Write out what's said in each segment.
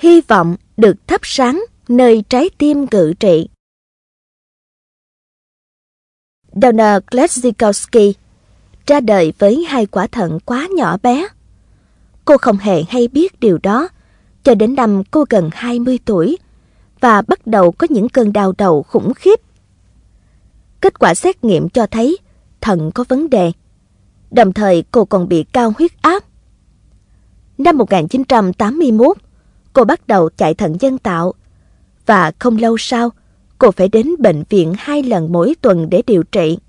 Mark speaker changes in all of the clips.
Speaker 1: hy vọng được thắp sáng nơi trái tim cự trị. Donna Kletzikowski ra đời với 2 quả thận quá nhỏ bé. Cô không hề hay biết điều đó cho đến năm cô gần 20 tuổi và bắt đầu có những cơn đau đầu khủng khiếp. Kết quả xét nghiệm cho thấy thận có vấn đề, đồng thời cô còn bị cao huyết áp. Năm 1981, cô bắt đầu chạy thận nhân tạo và không lâu sau, cô phải đến bệnh viện 2 lần mỗi tuần để điều trị.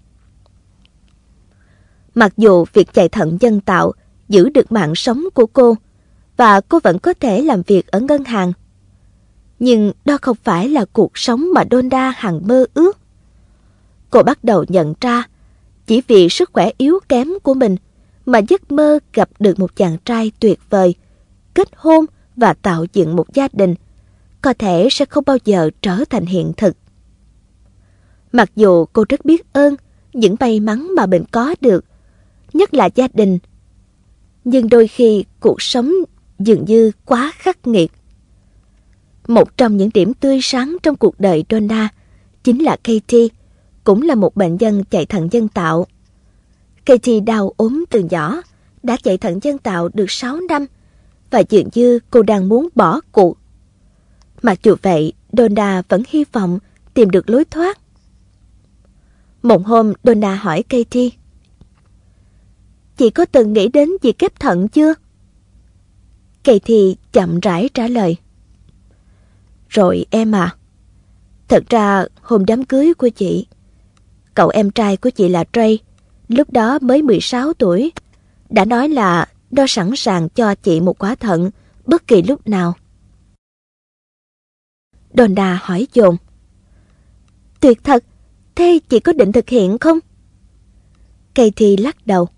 Speaker 1: Mặc dù việc chạy thận nhân tạo giữ được mạng sống của cô và cô vẫn có thể làm việc ở ngân hàng, nhưng đó không phải là cuộc sống mà Donna hằng mơ ước. Cô bắt đầu nhận ra chỉ vì sức khỏe yếu kém của mình mà giấc mơ gặp được một chàng trai tuyệt vời, kết hôn và tạo dựng một gia đình có thể sẽ không bao giờ trở thành hiện thực. Mặc dù cô rất biết ơn những may mắn mà mình có được, nhất là gia đình, nhưng đôi khi cuộc sống dường như quá khắc nghiệt. Một trong những điểm tươi sáng trong cuộc đời Donna chính là Katie, cũng là một bệnh nhân chạy thận nhân tạo. Katie đau ốm từ nhỏ, đã chạy thận nhân tạo được 6 năm và dường như cô đang muốn bỏ cuộc. Mặc dù vậy, Donna vẫn hy vọng tìm được lối thoát. Một hôm, Donna hỏi Katie: "Chị có từng nghĩ đến việc ghép thận chưa?" Katie chậm rãi trả lời: "Rồi em à. Thật ra hôm đám cưới của chị, cậu em trai của chị là Trey, lúc đó mới 16 tuổi, đã nói là nó sẵn sàng cho chị một quả thận bất kỳ lúc nào." Donna hỏi dồn: "Tuyệt thật, thế chị có định thực hiện không?" Katie lắc đầu: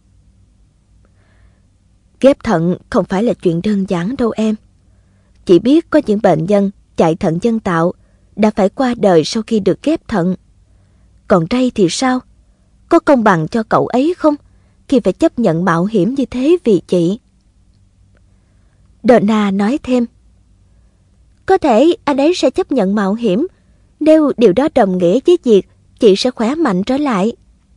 Speaker 1: "Ghép thận không phải là chuyện đơn giản đâu em. Chị biết có những bệnh nhân chạy thận nhân tạo đã phải qua đời sau khi được ghép thận. Còn Ray thì sao? Có công bằng cho cậu ấy không khi phải chấp nhận mạo hiểm như thế vì chị?" Donna nói thêm: "Có thể anh ấy sẽ chấp nhận mạo hiểm nếu điều đó đồng nghĩa với việc chị sẽ khỏe mạnh trở lại."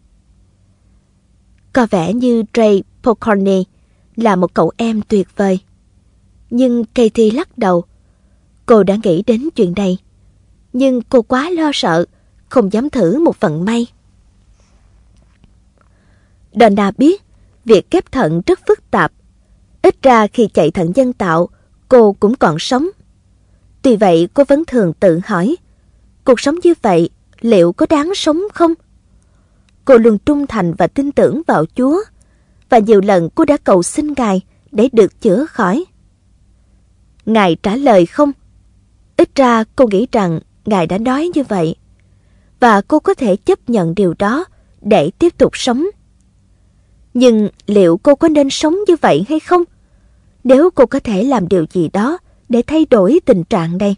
Speaker 1: Có vẻ như Ray Pokorny là một cậu em tuyệt vời. Nhưng Katie lắc đầu. Cô đã nghĩ đến chuyện này, nhưng cô quá lo sợ, không dám thử một vận may. Donna biết việc ghép thận rất phức tạp. Ít ra khi chạy thận nhân tạo, cô cũng còn sống. Tuy vậy, cô vẫn thường tự hỏi, cuộc sống như vậy liệu có đáng sống không? Cô luôn trung thành và tin tưởng vào Chúa, và nhiều lần cô đã cầu xin Ngài để được chữa khỏi. Ngài trả lời không. Ít ra cô nghĩ rằng Ngài đã nói như vậy, và cô có thể chấp nhận điều đó để tiếp tục sống. Nhưng liệu cô có nên sống như vậy hay không? Nếu cô có thể làm điều gì đó để thay đổi tình trạng này.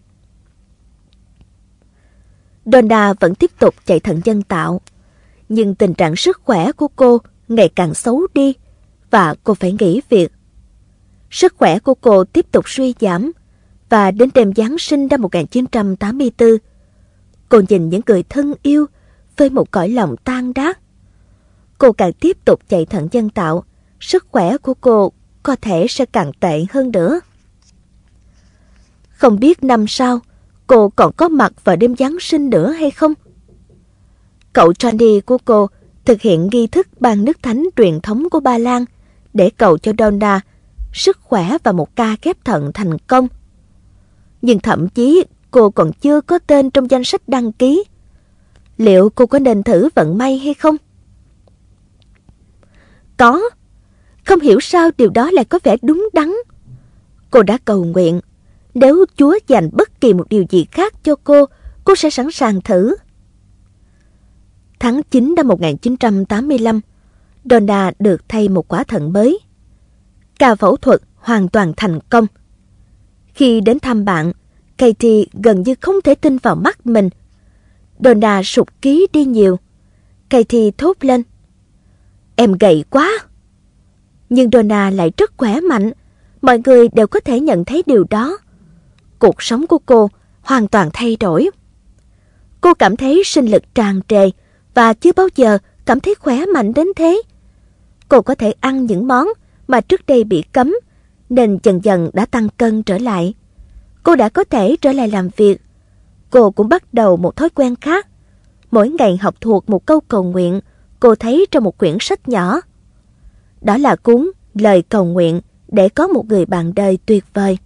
Speaker 1: Donna vẫn tiếp tục chạy thận nhân tạo, nhưng tình trạng sức khỏe của cô ngày càng xấu đi và cô phải nghỉ việc. Sức khỏe của cô tiếp tục suy giảm và đến đêm Giáng sinh năm 1984, cô nhìn những người thân yêu với một cõi lòng tan rát. Cô càng tiếp tục chạy thận nhân tạo, sức khỏe của cô có thể sẽ càng tệ hơn nữa. Không biết năm sau cô còn có mặt vào đêm Giáng sinh nữa hay không? Cậu Johnny của cô thực hiện nghi thức ban nước thánh truyền thống của Ba Lan để cầu cho Donna sức khỏe và một ca ghép thận thành công. Nhưng thậm chí cô còn chưa có tên trong danh sách đăng ký. Liệu cô có nên thử vận may hay không? Có. Không hiểu sao điều đó lại có vẻ đúng đắn. Cô đã cầu nguyện, nếu Chúa dành bất kỳ một điều gì khác cho cô sẽ sẵn sàng thử. Tháng 9 năm 1985, Donna được thay một quả thận mới. Ca phẫu thuật hoàn toàn thành công. Khi đến thăm bạn, Katie gần như không thể tin vào mắt mình. Donna sụt ký đi nhiều. Katie thốt lên: "Em gầy quá." Nhưng Donna lại rất khỏe mạnh. Mọi người đều có thể nhận thấy điều đó. cuộc sống của cô hoàn toàn thay đổi. Cô cảm thấy sinh lực tràn trề và chưa bao giờ cảm thấy khỏe mạnh đến thế. Cô có thể ăn những món mà trước đây bị cấm, nên dần dần đã tăng cân trở lại. Cô đã có thể trở lại làm việc. Cô cũng bắt đầu một thói quen khác. Mỗi ngày học thuộc một câu cầu nguyện cô thấy trong một quyển sách nhỏ. Đó là cuốn Lời cầu nguyện để có một người bạn đời tuyệt vời.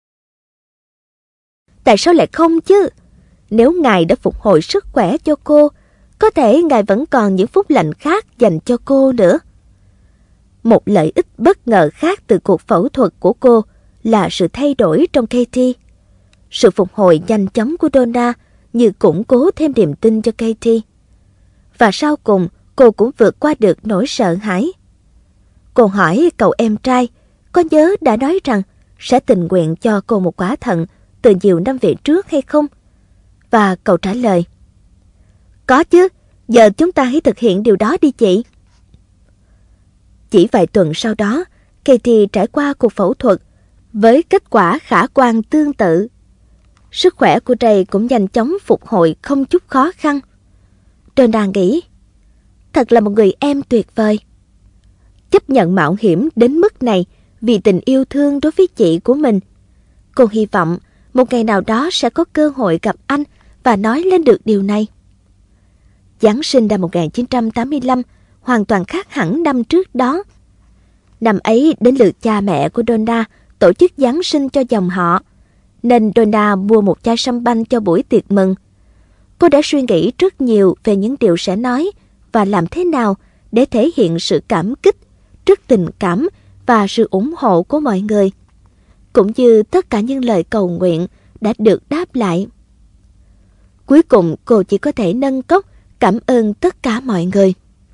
Speaker 1: Tại sao lại không chứ? Nếu Ngài đã phục hồi sức khỏe cho cô, có thể Ngài vẫn còn những phúc lành khác dành cho cô nữa. Một lợi ích bất ngờ khác từ cuộc phẫu thuật của cô là sự thay đổi trong Katie. Sự phục hồi nhanh chóng của Donna như củng cố thêm niềm tin cho Katie. Và sau cùng, cô cũng vượt qua được nỗi sợ hãi. Cô hỏi cậu em trai có nhớ đã nói rằng sẽ tình nguyện cho cô một quả thận từ nhiều năm về trước hay không? Và cậu trả lời: có chứ, giờ chúng ta hãy thực hiện điều đó đi chị. Chỉ vài tuần sau đó, Katie trải qua cuộc phẫu thuật với kết quả khả quan tương tự. Sức khỏe của Ray cũng nhanh chóng phục hồi không chút khó khăn. Donna nghĩ, thật là một người em tuyệt vời. Chấp nhận mạo hiểm đến mức này vì tình yêu thương đối với chị của mình. Cô hy vọng một ngày nào đó sẽ có cơ hội gặp anh và nói lên được điều này. Giáng sinh năm 1985 hoàn toàn khác hẳn năm trước đó. Năm ấy đến lượt cha mẹ của Donna tổ chức Giáng sinh cho dòng họ, nên Donna mua một chai sâm banh cho buổi tiệc mừng. Cô đã suy nghĩ rất nhiều về những điều sẽ nói và làm thế nào để thể hiện sự cảm kích, rất tình cảm và sự ủng hộ của mọi người, cũng như tất cả những lời cầu nguyện đã được đáp lại. Cuối cùng cô chỉ có thể nâng cốc cảm ơn tất cả mọi người.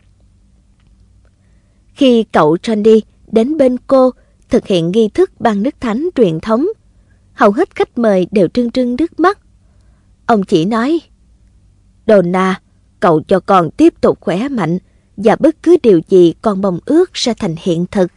Speaker 1: Khi cậu Johnny đến bên cô thực hiện nghi thức ban nước thánh truyền thống, hầu hết khách mời đều trưng trưng nước mắt. Ông chỉ nói: Donna, cậu cho con tiếp tục khỏe mạnh và bất cứ điều gì con mong ước sẽ thành hiện thực.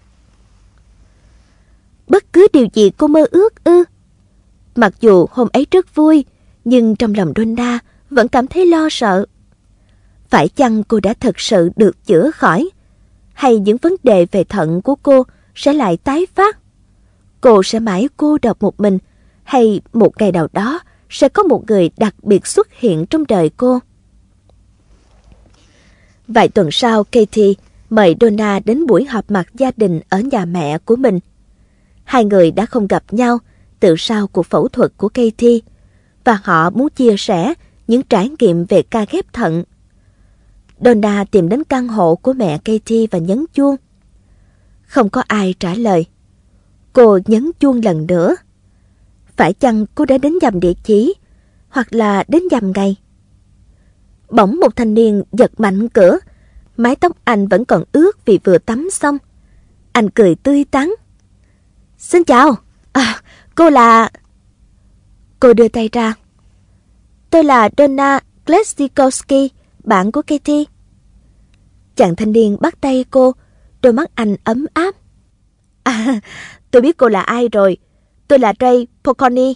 Speaker 1: Bất cứ điều gì cô mơ ước ư? Mặc dù hôm ấy rất vui, nhưng trong lòng Donna vẫn cảm thấy lo sợ. Phải chăng cô đã thực sự được chữa khỏi? Hay những vấn đề về thận của cô sẽ lại tái phát? Cô sẽ mãi cô độc một mình, hay một ngày nào đó sẽ có một người đặc biệt xuất hiện trong đời cô? Vài tuần sau, Katie mời Donna đến buổi họp mặt gia đình ở nhà mẹ của mình. Hai người đã không gặp nhau từ sau cuộc phẫu thuật của Katie, và họ muốn chia sẻ những trải nghiệm về ca ghép thận. Donna tìm đến căn hộ của mẹ Katie và nhấn chuông. Không có ai trả lời. Cô nhấn chuông lần nữa. Phải chăng cô đã đến nhầm địa chỉ, hoặc là đến nhầm ngày? Bỗng một thanh niên giật mạnh cửa. Mái tóc anh vẫn còn ướt vì vừa tắm xong. Anh cười tươi tắn. Xin chào, cô là... Cô đưa tay ra. Tôi là Donna Klesikowski, bạn của Katie. Chàng thanh niên bắt tay cô, đôi mắt anh ấm áp. Tôi biết cô là ai rồi. Tôi là Ray Pocconi.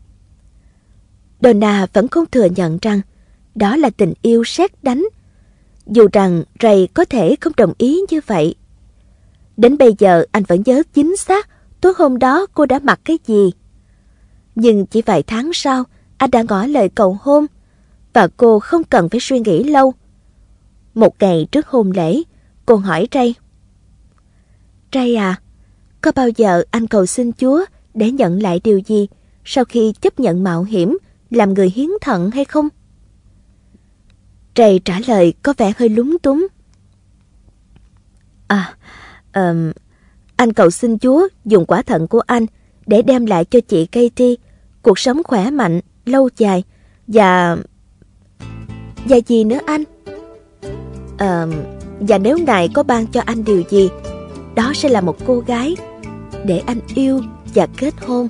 Speaker 1: Donna vẫn không thừa nhận rằng đó là tình yêu sét đánh, dù rằng Ray có thể không đồng ý như vậy. Đến bây giờ anh vẫn nhớ chính xác tối hôm đó cô đã mặc cái gì. Nhưng chỉ vài tháng sau, anh đã ngỏ lời cầu hôn, và cô không cần phải suy nghĩ lâu. Một ngày trước hôn lễ, cô hỏi Ray: Ray à, có bao giờ anh cầu xin Chúa để nhận lại điều gì sau khi chấp nhận mạo hiểm làm người hiến thận hay không? Ray trả lời có vẻ hơi lúng túng. Anh cầu xin Chúa dùng quả thận của anh để đem lại cho chị Katie cuộc sống khỏe mạnh, lâu dài và gì nữa anh? Và nếu Ngài có ban cho anh điều gì, đó sẽ là một cô gái để anh yêu và kết hôn.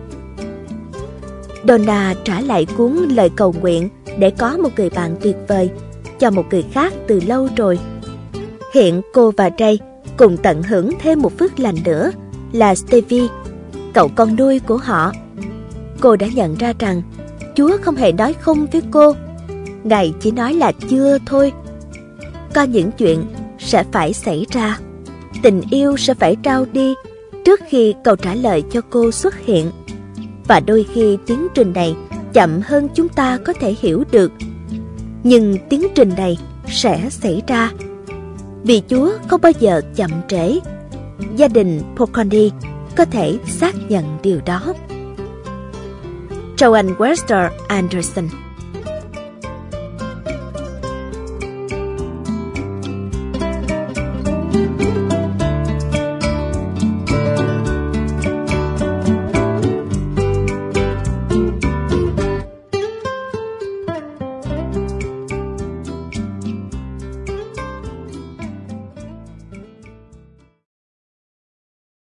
Speaker 1: Donna trả lại cuốn lời cầu nguyện để có một người bạn tuyệt vời cho một người khác từ lâu rồi. Hiện cô và Ray cùng tận hưởng thêm một phước lành nữa là Stevie, cậu con nuôi của họ. cô đã nhận ra rằng Chúa không hề nói không với cô. Ngài chỉ nói là chưa thôi. Có những chuyện sẽ phải xảy ra. Tình yêu sẽ phải trao đi trước khi câu trả lời cho cô xuất hiện. Và đôi khi tiến trình này chậm hơn chúng ta có thể hiểu được. Nhưng tiến trình này sẽ xảy ra. Vì Chúa không bao giờ chậm trễ. Gia đình Pocondi có thể xác nhận điều đó. Joan Webster Anderson.